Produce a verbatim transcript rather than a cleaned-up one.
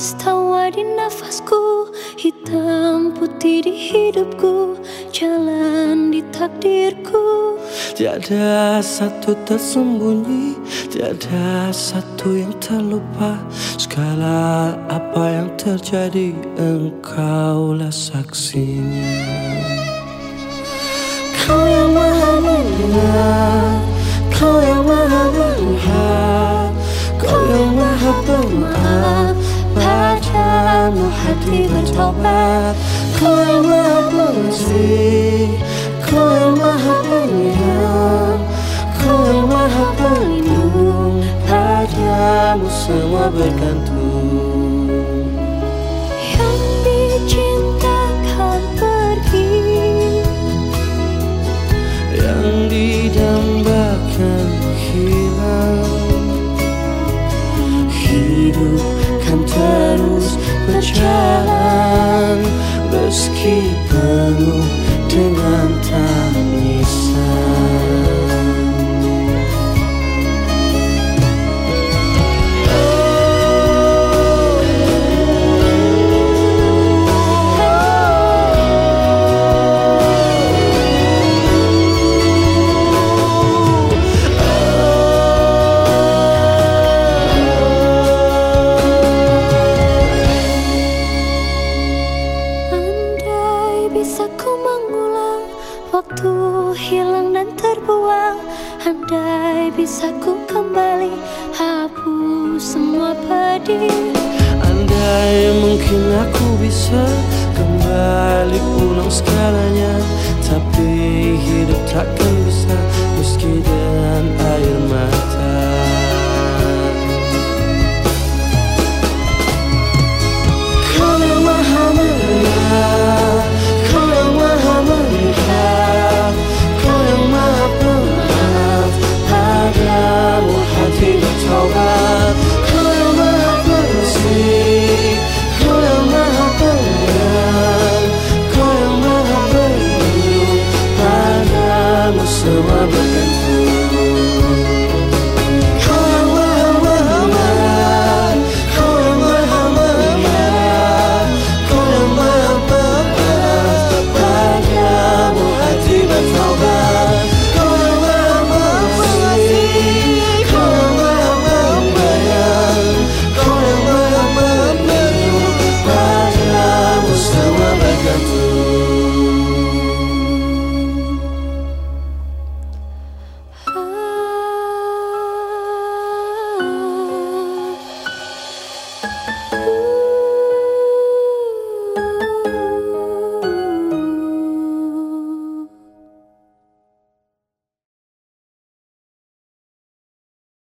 Tangis tawa di nafasku, hitam putih di hidupku, jalan di takdirku. Tiada satu tersembunyi, tiada satu yang terlupa. Segala apa yang terjadi, engkaulah saksinya. Kau yang maha mendengar, kau yang maha melihat, kau yang maha pemaaf, padamu hati bertobat. Kau yang maha pengasih, kau yang maha penghilang, kau yang maha pelindung, padamu semua bergantung. Yang dicintakan pergi, yang didambakan hilang. Hidup kan terus berjalan meski penuh dengan tangisan. bisa ku mengulang waktu hilang dan terbuang. Andai bisa ku kembali hapus semua pedih. Andai mungkin aku bisa kembali pulang segalanya, tapi hidup takkan bisa meski dengan air mata.